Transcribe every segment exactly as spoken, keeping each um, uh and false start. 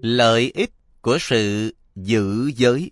Lợi ích của sự giữ giới.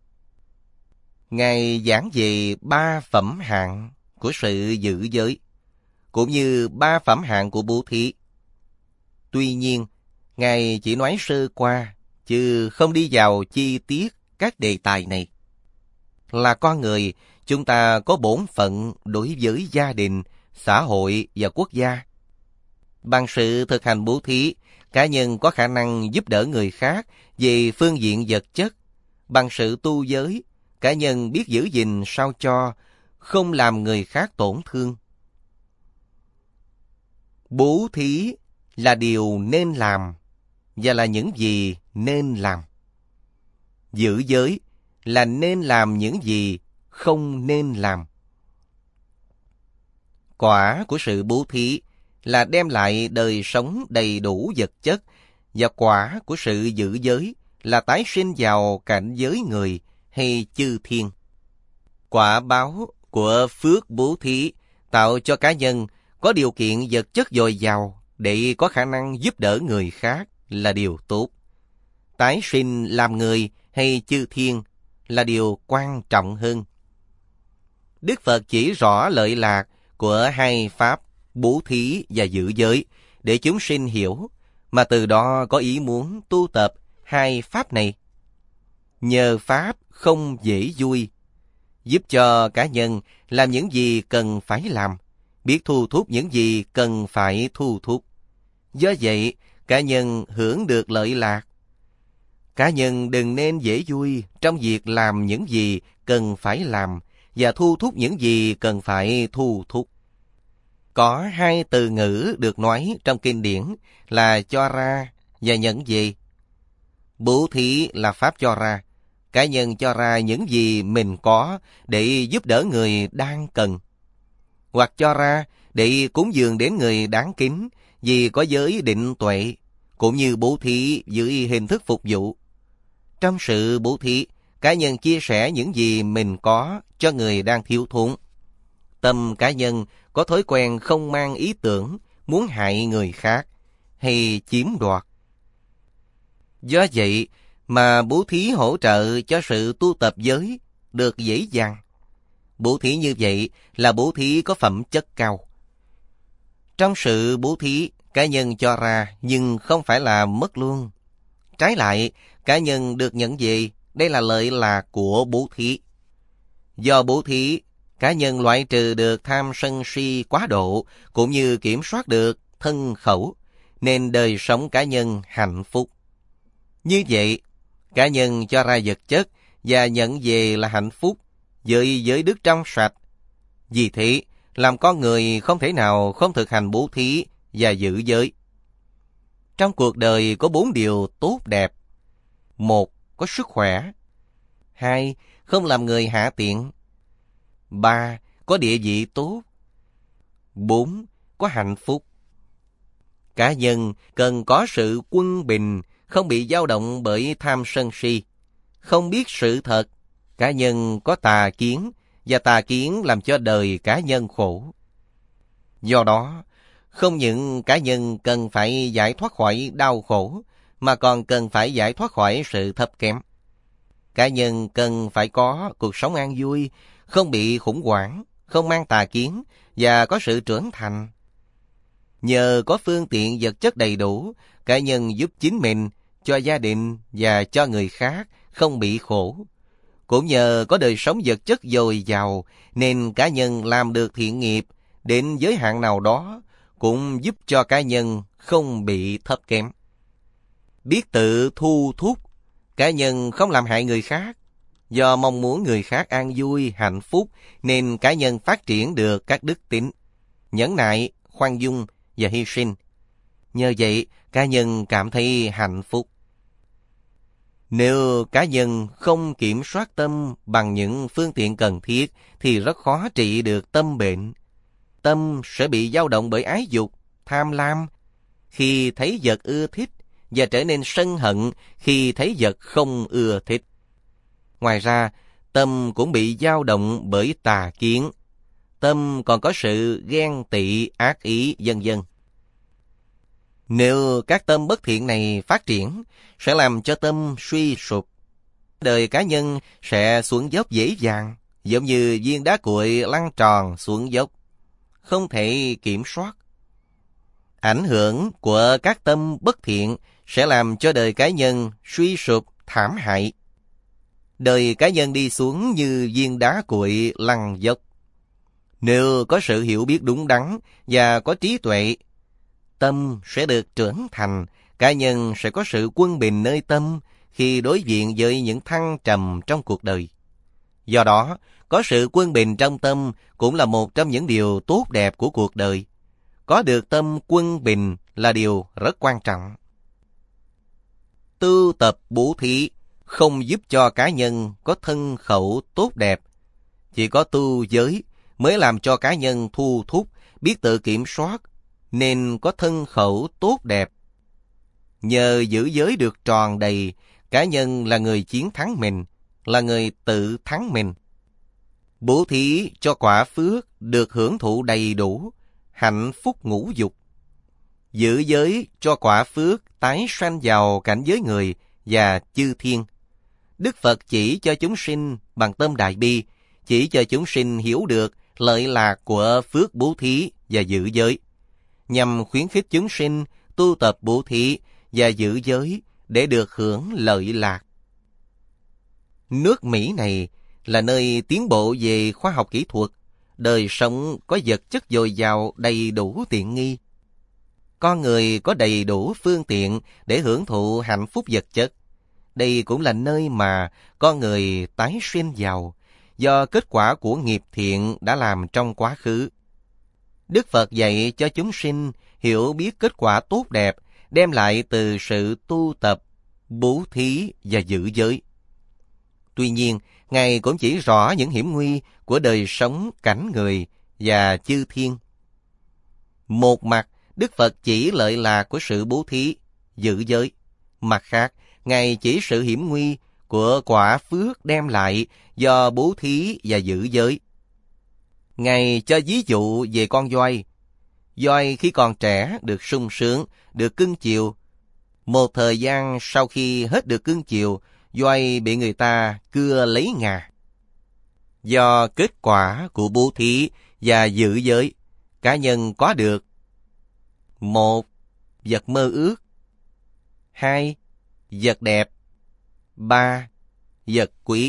Ngài giảng về ba phẩm hạng của sự giữ giới, cũng như ba phẩm hạng của bố thí. Tuy nhiên, Ngài chỉ nói sơ qua, chứ không đi vào chi tiết các đề tài này. Là con người, chúng ta có bổn phận đối với gia đình, xã hội và quốc gia. Bằng sự thực hành bố thí, cá nhân có khả năng giúp đỡ người khác về phương diện vật chất. Bằng sự tu giới, cá nhân biết giữ gìn sao cho không làm người khác tổn thương. Bố thí là điều nên làm và là những gì nên làm. Giữ giới là nên làm những gì không nên làm. Quả của sự bố thí là đem lại đời sống đầy đủ vật chất, và quả của sự giữ giới là tái sinh vào cảnh giới người hay chư thiên. Quả báo của phước bố thí tạo cho cá nhân có điều kiện vật chất dồi dào để có khả năng giúp đỡ người khác là điều tốt. Tái sinh làm người hay chư thiên là điều quan trọng hơn. Đức Phật chỉ rõ lợi lạc của hai pháp bố thí và giữ giới để chúng sinh hiểu, mà từ đó có ý muốn tu tập hai pháp này. Nhờ pháp không dễ vui, giúp cho cá nhân làm những gì cần phải làm, biết thu thúc những gì cần phải thu thúc. Do vậy, cá nhân hưởng được lợi lạc. Cá nhân đừng nên dễ vui trong việc làm những gì cần phải làm và thu thúc những gì cần phải thu thúc. Có hai từ ngữ được nói trong kinh điển là cho ra và nhận về. Bố thí là pháp cho ra. Cá nhân cho ra những gì mình có để giúp đỡ người đang cần, hoặc cho ra để cúng dường đến người đáng kính vì có giới định tuệ, cũng như bố thí dưới hình thức phục vụ. Trong sự bố thí, cá nhân chia sẻ những gì mình có cho người đang thiếu thốn. Tâm cá nhân có thói quen không mang ý tưởng muốn hại người khác hay chiếm đoạt. Do vậy mà bố thí hỗ trợ cho sự tu tập giới được dễ dàng. Bố thí như vậy là bố thí có phẩm chất cao. Trong sự bố thí, cá nhân cho ra nhưng không phải là mất luôn. Trái lại, cá nhân được nhận về, đây là lợi lạc của bố thí. Do bố thí, cá nhân loại trừ được tham sân si quá độ, cũng như kiểm soát được thân khẩu, nên đời sống cá nhân hạnh phúc. Như vậy, cá nhân cho ra vật chất và nhận về là hạnh phúc, với giới đức trong sạch. Vì thế, làm con người không thể nào không thực hành bố thí và giữ giới. Trong cuộc đời có bốn điều tốt đẹp. Một, có sức khỏe. Hai, không làm người hạ tiện. Ba, có địa vị tốt. Bốn, có hạnh phúc. Cá nhân cần có sự quân bình, không bị dao động bởi tham sân si. Không biết sự thật, cá nhân có tà kiến, và tà kiến làm cho đời cá nhân khổ. Do đó, không những cá nhân cần phải giải thoát khỏi đau khổ, mà còn cần phải giải thoát khỏi sự thấp kém. Cá nhân cần phải có cuộc sống an vui, không bị khủng hoảng, không mang tà kiến và có sự trưởng thành. Nhờ có phương tiện vật chất đầy đủ, cá nhân giúp chính mình, cho gia đình và cho người khác không bị khổ. Cũng nhờ có đời sống vật chất dồi dào, nên cá nhân làm được thiện nghiệp đến giới hạn nào đó, cũng giúp cho cá nhân không bị thấp kém. Biết tự thu thúc, cá nhân không làm hại người khác. Do mong muốn người khác an vui, hạnh phúc, nên cá nhân phát triển được các đức tính, nhẫn nại, khoan dung và hy sinh. Nhờ vậy, cá nhân cảm thấy hạnh phúc. Nếu cá nhân không kiểm soát tâm bằng những phương tiện cần thiết, thì rất khó trị được tâm bệnh. Tâm sẽ bị dao động bởi ái dục, tham lam, khi thấy vật ưa thích, và trở nên sân hận khi thấy vật không ưa thích. Ngoài ra, tâm cũng bị dao động bởi tà kiến. Tâm còn có sự ghen tị, ác ý, vân vân. Nếu các tâm bất thiện này phát triển, sẽ làm cho tâm suy sụp. Đời cá nhân sẽ xuống dốc dễ dàng, giống như viên đá cuội lăn tròn xuống dốc, không thể kiểm soát. Ảnh hưởng của các tâm bất thiện sẽ làm cho đời cá nhân suy sụp thảm hại. Đời cá nhân đi xuống như viên đá cuội lăn dốc. Nếu có sự hiểu biết đúng đắn và có trí tuệ, tâm sẽ được trưởng thành, cá nhân sẽ có sự quân bình nơi tâm khi đối diện với những thăng trầm trong cuộc đời. Do đó, có sự quân bình trong tâm cũng là một trong những điều tốt đẹp của cuộc đời. Có được tâm quân bình là điều rất quan trọng. Tu tập bố thí không giúp cho cá nhân có thân khẩu tốt đẹp. Chỉ có tu giới mới làm cho cá nhân thu thúc, biết tự kiểm soát, nên có thân khẩu tốt đẹp. Nhờ giữ giới được tròn đầy, cá nhân là người chiến thắng mình, là người tự thắng mình. Bố thí cho quả phước được hưởng thụ đầy đủ, hạnh phúc ngũ dục. Giữ giới cho quả phước tái sanh vào cảnh giới người và chư thiên. Đức Phật chỉ cho chúng sinh bằng tâm đại bi, chỉ cho chúng sinh hiểu được lợi lạc của phước bố thí và giữ giới, nhằm khuyến khích chúng sinh tu tập bố thí và giữ giới để được hưởng lợi lạc. Nước Mỹ này là nơi tiến bộ về khoa học kỹ thuật, đời sống có vật chất dồi dào đầy đủ tiện nghi. Con người có đầy đủ phương tiện để hưởng thụ hạnh phúc vật chất. Đây cũng là nơi mà con người tái sinh vào do kết quả của nghiệp thiện đã làm trong quá khứ. Đức Phật dạy cho chúng sinh hiểu biết kết quả tốt đẹp đem lại từ sự tu tập, bố thí và giữ giới. Tuy nhiên, Ngài cũng chỉ rõ những hiểm nguy của đời sống cảnh người và chư thiên. Một mặt, Đức Phật chỉ lợi lạc của sự bố thí, giữ giới. Mặt khác, Ngài chỉ sự hiểm nguy của quả phước đem lại do bố thí và giữ giới. Ngài cho ví dụ về con voi. Voi khi còn trẻ được sung sướng, được cưng chiều. Một thời gian sau khi hết được cưng chiều, voi bị người ta cưa lấy ngà. Do kết quả của bố thí và giữ giới, cá nhân có được: một, vật mơ ước; hai, vật đẹp; ba, vật quý.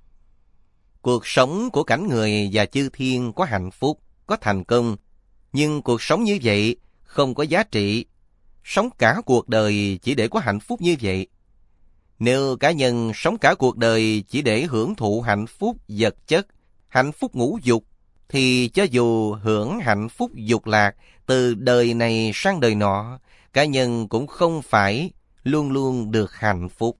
Cuộc sống của cảnh người và chư thiên có hạnh phúc, có thành công, nhưng cuộc sống như vậy không có giá trị. Sống cả cuộc đời chỉ để có hạnh phúc như vậy. Nếu cá nhân sống cả cuộc đời chỉ để hưởng thụ hạnh phúc vật chất, hạnh phúc ngũ dục, thì cho dù hưởng hạnh phúc dục lạc từ đời này sang đời nọ, cá nhân cũng không phải luôn luôn được hạnh phúc.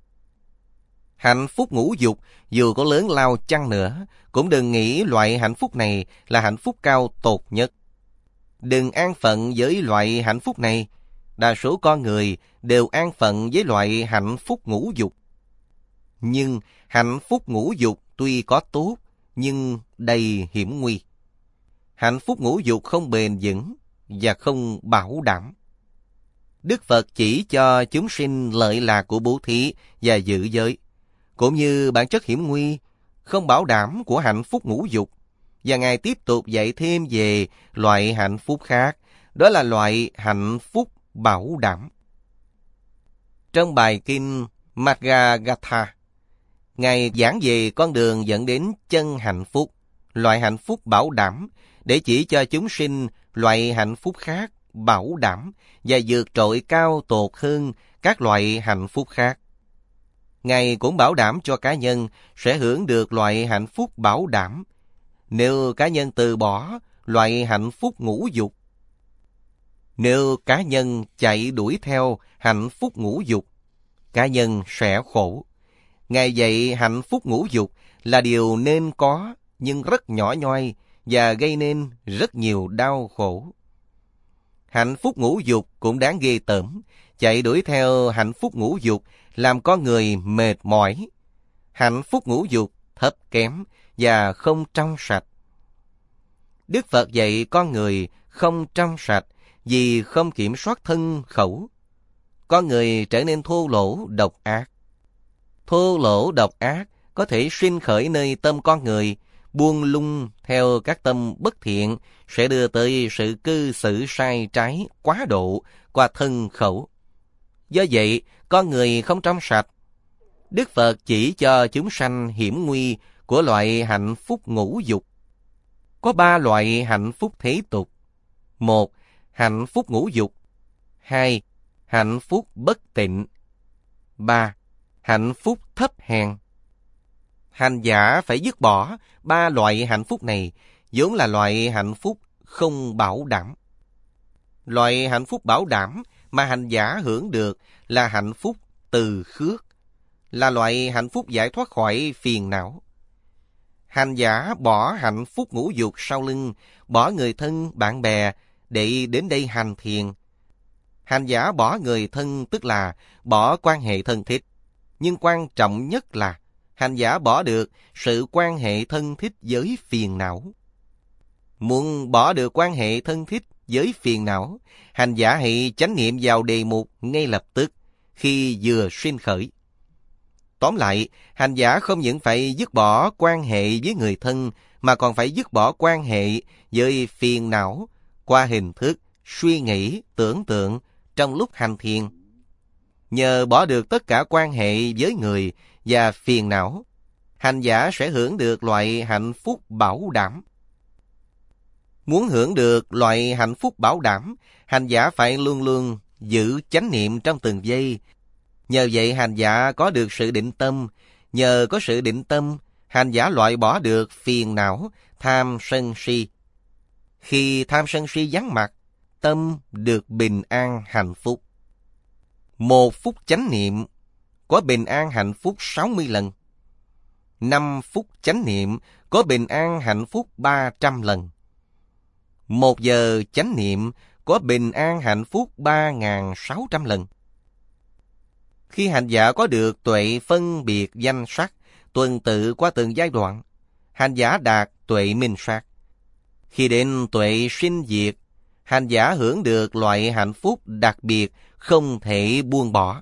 Hạnh phúc ngũ dục dù có lớn lao chăng nữa, cũng đừng nghĩ loại hạnh phúc này là hạnh phúc cao tột nhất. Đừng an phận với loại hạnh phúc này. Đa số con người đều an phận với loại hạnh phúc ngũ dục. Nhưng hạnh phúc ngũ dục tuy có tốt, nhưng đầy hiểm nguy. Hạnh phúc ngũ dục không bền vững và không bảo đảm. Đức Phật chỉ cho chúng sinh lợi lạc của bố thí và giữ giới, cũng như bản chất hiểm nguy, không bảo đảm của hạnh phúc ngũ dục. Và Ngài tiếp tục dạy thêm về loại hạnh phúc khác, đó là loại hạnh phúc bảo đảm. Trong bài kinh Madhya-gatha, Ngài giảng về con đường dẫn đến chân hạnh phúc, loại hạnh phúc bảo đảm, để chỉ cho chúng sinh loại hạnh phúc khác bảo đảm và vượt trội cao tột hơn các loại hạnh phúc khác. Ngài cũng bảo đảm cho cá nhân sẽ hưởng được loại hạnh phúc bảo đảm nếu cá nhân từ bỏ loại hạnh phúc ngũ dục. Nếu cá nhân chạy đuổi theo hạnh phúc ngũ dục, cá nhân sẽ khổ. Ngài dạy hạnh phúc ngũ dục là điều nên có, nhưng rất nhỏ nhoi và gây nên rất nhiều đau khổ. Hạnh phúc ngũ dục cũng đáng ghê tởm. Chạy đuổi theo hạnh phúc ngũ dục làm con người mệt mỏi. Hạnh phúc ngũ dục thấp kém và không trong sạch. Đức Phật dạy con người không trong sạch vì không kiểm soát thân khẩu. Con người trở nên thô lỗ, độc ác. Thô lỗ, độc ác có thể sinh khởi nơi tâm con người, buông lung theo các tâm bất thiện sẽ đưa tới sự cư xử sai trái quá độ qua thân khẩu. Do vậy, con người không trong sạch. Đức Phật chỉ cho chúng sanh hiểm nguy của loại hạnh phúc ngũ dục. Có ba loại hạnh phúc thế tục. Một, hạnh phúc ngũ dục. Hai, hạnh phúc bất tịnh. Ba, hạnh phúc thấp hèn. Hành giả phải dứt bỏ ba loại hạnh phúc này, vốn là loại hạnh phúc không bảo đảm. Loại hạnh phúc bảo đảm mà hành giả hưởng được là hạnh phúc từ khước, là loại hạnh phúc giải thoát khỏi phiền não. Hành giả bỏ hạnh phúc ngũ dục sau lưng, bỏ người thân, bạn bè để đến đây hành thiền. Hành giả bỏ người thân tức là bỏ quan hệ thân thiết. Nhưng quan trọng nhất là hành giả bỏ được sự quan hệ thân thiết với phiền não. Muốn bỏ được quan hệ thân thiết với phiền não, hành giả hãy chánh niệm vào đề mục ngay lập tức khi vừa sinh khởi. Tóm lại, hành giả không những phải dứt bỏ quan hệ với người thân, mà còn phải dứt bỏ quan hệ với phiền não qua hình thức, suy nghĩ, tưởng tượng trong lúc hành thiền. Nhờ bỏ được tất cả quan hệ với người và phiền não, hành giả sẽ hưởng được loại hạnh phúc bảo đảm. Muốn hưởng được loại hạnh phúc bảo đảm, hành giả phải luôn luôn giữ chánh niệm trong từng giây. Nhờ vậy hành giả có được sự định tâm. Nhờ có sự định tâm, hành giả loại bỏ được phiền não, tham sân si. Khi tham sân si vắng mặt, tâm được bình an hạnh phúc. Một phút chánh niệm có bình an hạnh phúc sáu mươi lần. Năm phút chánh niệm có bình an hạnh phúc ba trăm lần. Một giờ chánh niệm có bình an hạnh phúc ba nghìn sáu trăm lần. Khi hành giả có được tuệ phân biệt danh sắc, tuần tự qua từng giai đoạn, hành giả đạt tuệ minh sát. Khi đến tuệ sinh diệt, hành giả hưởng được loại hạnh phúc đặc biệt không thể buông bỏ.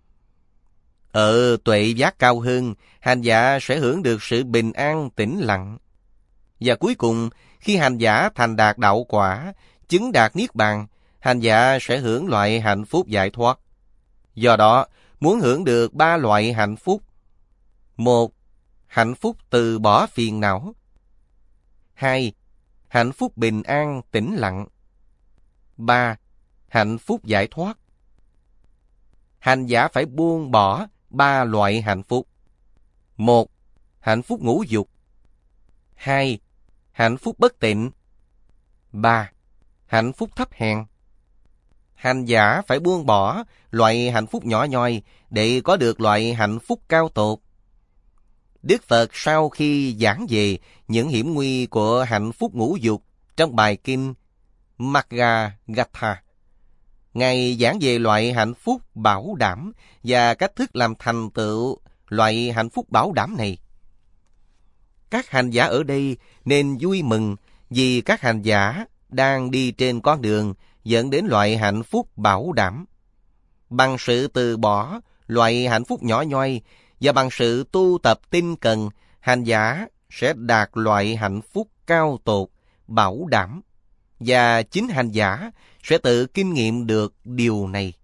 Ở tuệ giác cao hơn, hành giả sẽ hưởng được sự bình an tĩnh lặng. Và cuối cùng, khi hành giả thành đạt đạo quả, chứng đạt niết bàn, hành giả sẽ hưởng loại hạnh phúc giải thoát. Do đó, muốn hưởng được ba loại hạnh phúc: một, hạnh phúc từ bỏ phiền não. Hai, hạnh phúc bình an tĩnh lặng. Ba, hạnh phúc giải thoát. Hành giả phải buông bỏ ba loại hạnh phúc. Một, hạnh phúc ngũ dục. Hai, hạnh phúc bất tịnh. Ba, hạnh phúc thấp hèn. Hành giả phải buông bỏ loại hạnh phúc nhỏ nhoi để có được loại hạnh phúc cao tột. Đức Phật sau khi giảng về những hiểm nguy của hạnh phúc ngũ dục trong bài kinh Magga Gatha, Ngài giảng về loại hạnh phúc bảo đảm và cách thức làm thành tựu loại hạnh phúc bảo đảm này. Các hành giả ở đây nên vui mừng vì các hành giả đang đi trên con đường dẫn đến loại hạnh phúc bảo đảm. Bằng sự từ bỏ loại hạnh phúc nhỏ nhoi và bằng sự tu tập tinh cần, hành giả sẽ đạt loại hạnh phúc cao tột, bảo đảm. Và chính hành giả sẽ tự kinh nghiệm được điều này.